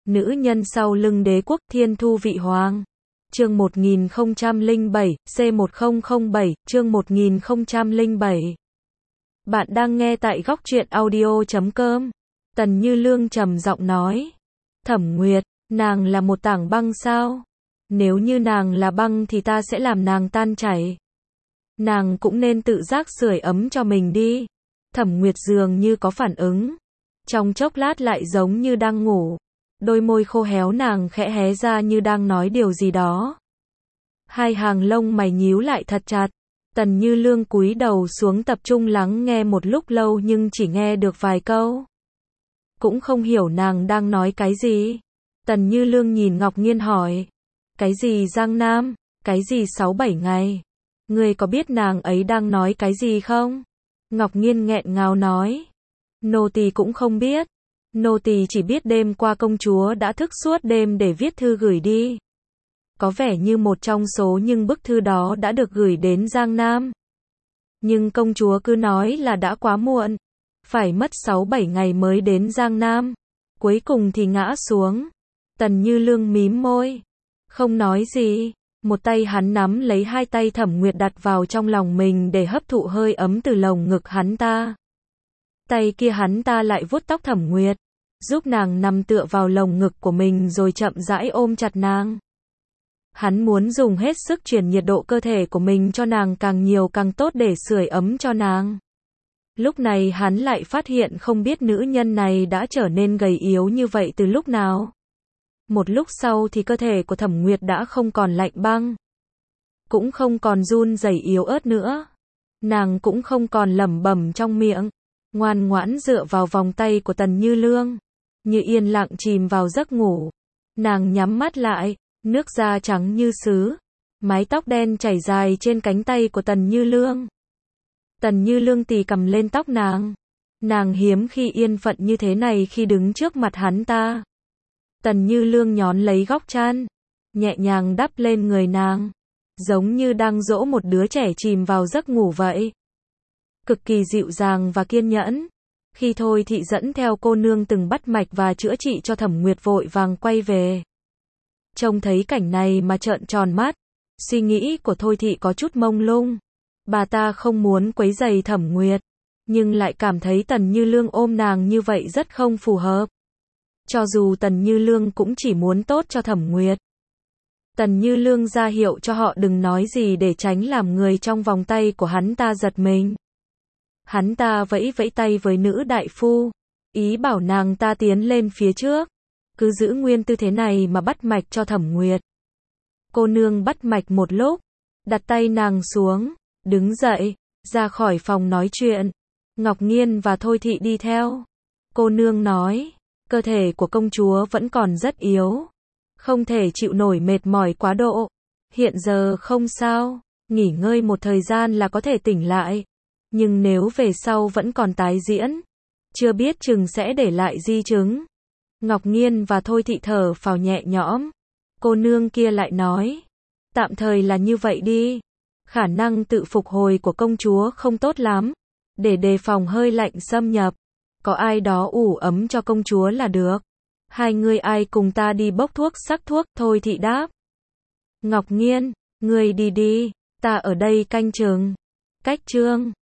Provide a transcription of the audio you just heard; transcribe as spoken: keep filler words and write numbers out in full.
Nữ nhân sau lưng đế quốc Thiên Thu Vị Hoàng. Chương một nghìn không trăm lẻ bảy, C một không không bảy, chương một nghìn không trăm lẻ bảy. Bạn đang nghe tại góc truyện audio chấm com. Tần Như Lương trầm giọng nói. Thẩm Nguyệt, nàng là một tảng băng sao? Nếu như nàng là băng thì ta sẽ làm nàng tan chảy. Nàng cũng nên tự giác sưởi ấm cho mình đi. Thẩm Nguyệt dường như có phản ứng. Trong chốc lát lại giống như đang ngủ. Đôi môi khô héo nàng khẽ hé ra như đang nói điều gì đó. Hai hàng lông mày nhíu lại thật chặt. Tần Như Lương cúi đầu xuống tập trung lắng nghe một lúc lâu nhưng chỉ nghe được vài câu. Cũng không hiểu nàng đang nói cái gì. Tần Như Lương nhìn Ngọc Nghiên hỏi. Cái gì Giang Nam? Cái gì sáu bảy ngày? Ngươi có biết nàng ấy đang nói cái gì không? Ngọc Nghiên nghẹn ngào nói. Nô tỳ cũng không biết. Nô tỳ chỉ biết đêm qua công chúa đã thức suốt đêm để viết thư gửi đi. Có vẻ như một trong số những bức thư đó đã được gửi đến Giang Nam. Nhưng công chúa cứ nói là đã quá muộn. Phải mất sáu bảy ngày mới đến Giang Nam. Cuối cùng thì ngã xuống. Tần Như Lương mím môi. Không nói gì. Một tay hắn nắm lấy hai tay Thẩm Nguyệt đặt vào trong lòng mình để hấp thụ hơi ấm từ lồng ngực hắn ta. Tay kia hắn ta lại vuốt tóc Thẩm Nguyệt, giúp nàng nằm tựa vào lồng ngực của mình rồi chậm rãi ôm chặt nàng. Hắn muốn dùng hết sức truyền nhiệt độ cơ thể của mình cho nàng càng nhiều càng tốt để sưởi ấm cho nàng. Lúc này hắn lại phát hiện không biết nữ nhân này đã trở nên gầy yếu như vậy từ lúc nào. Một lúc sau thì cơ thể của Thẩm Nguyệt đã không còn lạnh băng, cũng không còn run rẩy yếu ớt nữa. Nàng cũng không còn lẩm bẩm trong miệng, ngoan ngoãn dựa vào vòng tay của Tần Như Lương, như yên lặng chìm vào giấc ngủ. Nàng nhắm mắt lại, nước da trắng như sứ, mái tóc đen chảy dài trên cánh tay của Tần Như Lương. Tần Như Lương tì cầm lên tóc nàng. Nàng hiếm khi yên phận như thế này khi đứng trước mặt hắn ta. Tần Như Lương nhón lấy góc chăn, nhẹ nhàng đắp lên người nàng, giống như đang dỗ một đứa trẻ chìm vào giấc ngủ vậy. Cực kỳ dịu dàng và kiên nhẫn. Khi Thôi Thị dẫn theo cô nương từng bắt mạch và chữa trị cho Thẩm Nguyệt vội vàng quay về. Trông thấy cảnh này mà trợn tròn mắt, suy nghĩ của Thôi Thị có chút mông lung. Bà ta không muốn quấy rầy Thẩm Nguyệt, nhưng lại cảm thấy Tần Như Lương ôm nàng như vậy rất không phù hợp. Cho dù Tần Như Lương cũng chỉ muốn tốt cho Thẩm Nguyệt. Tần Như Lương ra hiệu cho họ đừng nói gì để tránh làm người trong vòng tay của hắn ta giật mình. Hắn ta vẫy vẫy tay với nữ đại phu, ý bảo nàng ta tiến lên phía trước, cứ giữ nguyên tư thế này mà bắt mạch cho Thẩm Nguyệt. Cô nương bắt mạch một lúc, đặt tay nàng xuống, đứng dậy, ra khỏi phòng nói chuyện. Ngọc Nghiên và Thôi Thị đi theo. Cô nương nói, cơ thể của công chúa vẫn còn rất yếu, không thể chịu nổi mệt mỏi quá độ. Hiện giờ không sao, nghỉ ngơi một thời gian là có thể tỉnh lại. Nhưng nếu về sau vẫn còn tái diễn, chưa biết chừng sẽ để lại di chứng. Ngọc Nghiên và Thôi Thị thở phào nhẹ nhõm. Cô nương kia lại nói, tạm thời là như vậy đi. Khả năng tự phục hồi của công chúa không tốt lắm. Để đề phòng hơi lạnh xâm nhập, có ai đó ủ ấm cho công chúa là được. Hai người ai cùng ta đi bốc thuốc sắc thuốc? Thôi Thị đáp. Ngọc Nghiên, ngươi đi đi, ta ở đây canh chừng. Cách chương